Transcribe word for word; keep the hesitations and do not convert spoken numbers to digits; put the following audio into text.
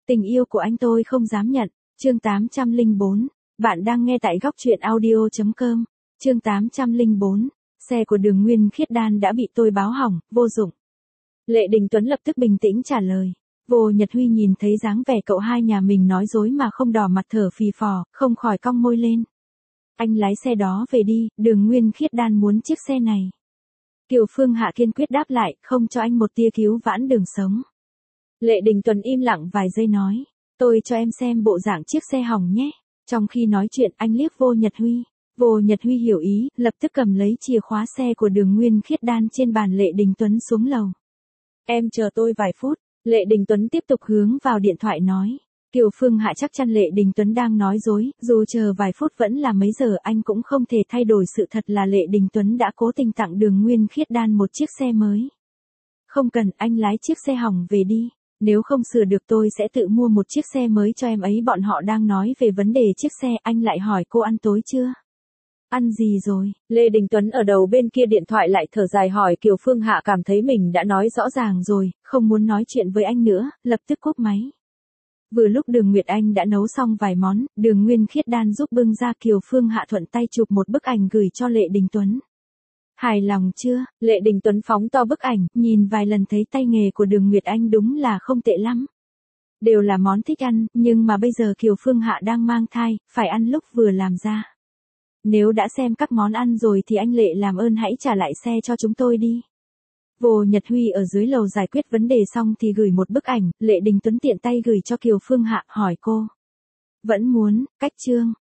Tình yêu của anh tôi không dám nhận. Chương tám trăm lẻ bốn. Bạn đang nghe tại góc truyện audio chấm com. Chương tám trăm lẻ bốn. Xe của Đường Nguyên Khiết Đan đã bị tôi báo hỏng, vô dụng. Lệ Đình Tuấn lập tức bình tĩnh trả lời. Vô Nhật Huy nhìn thấy dáng vẻ cậu hai nhà mình nói dối mà không đỏ mặt thở phì phò, không khỏi cong môi lên. Anh lái xe đó về đi, Đường Nguyên Khiết Đan muốn chiếc xe này. Kiều Phương Hạ kiên quyết đáp lại, không cho anh một tia cứu vãn đường sống. Lệ Đình Tuấn im lặng vài giây nói, tôi cho em xem bộ dạng chiếc xe hỏng nhé. Trong khi nói chuyện anh liếc Vô Nhật Huy. Vô Nhật Huy hiểu ý, lập tức cầm lấy chìa khóa xe của Đường Nguyên Khiết Đan trên bàn Lệ Đình Tuấn xuống lầu. Em chờ tôi vài phút. Lệ Đình Tuấn tiếp tục hướng vào điện thoại nói. Kiều Phương Hạ chắc chắn Lệ Đình Tuấn đang nói dối, dù chờ vài phút vẫn là mấy giờ anh cũng không thể thay đổi sự thật là Lệ Đình Tuấn đã cố tình tặng Đường Nguyên Khiết Đan một chiếc xe mới. Không cần, anh lái chiếc xe hỏng về đi. Nếu không sửa được tôi sẽ tự mua một chiếc xe mới cho em ấy. Bọn họ đang nói về vấn đề chiếc xe, anh lại hỏi cô ăn tối chưa? Ăn gì rồi? Lê Đình Tuấn ở đầu bên kia điện thoại lại thở dài hỏi. Kiều Phương Hạ cảm thấy mình đã nói rõ ràng rồi, không muốn nói chuyện với anh nữa, lập tức cúp máy. Vừa lúc Đường Nguyệt Anh đã nấu xong vài món, Đường Nguyên Khiết Đan giúp bưng ra. Kiều Phương Hạ thuận tay chụp một bức ảnh gửi cho Lệ Đình Tuấn. Hài lòng chưa? Lệ Đình Tuấn phóng to bức ảnh, nhìn vài lần thấy tay nghề của Đường Nguyệt Anh đúng là không tệ lắm. Đều là món thích ăn, nhưng mà bây giờ Kiều Phương Hạ đang mang thai, phải ăn lúc vừa làm ra. Nếu đã xem các món ăn rồi thì anh Lệ làm ơn hãy trả lại xe cho chúng tôi đi. Vô Nhật Huy ở dưới lầu giải quyết vấn đề xong thì gửi một bức ảnh, Lệ Đình Tuấn tiện tay gửi cho Kiều Phương Hạ, hỏi cô. Vẫn muốn, cách chương,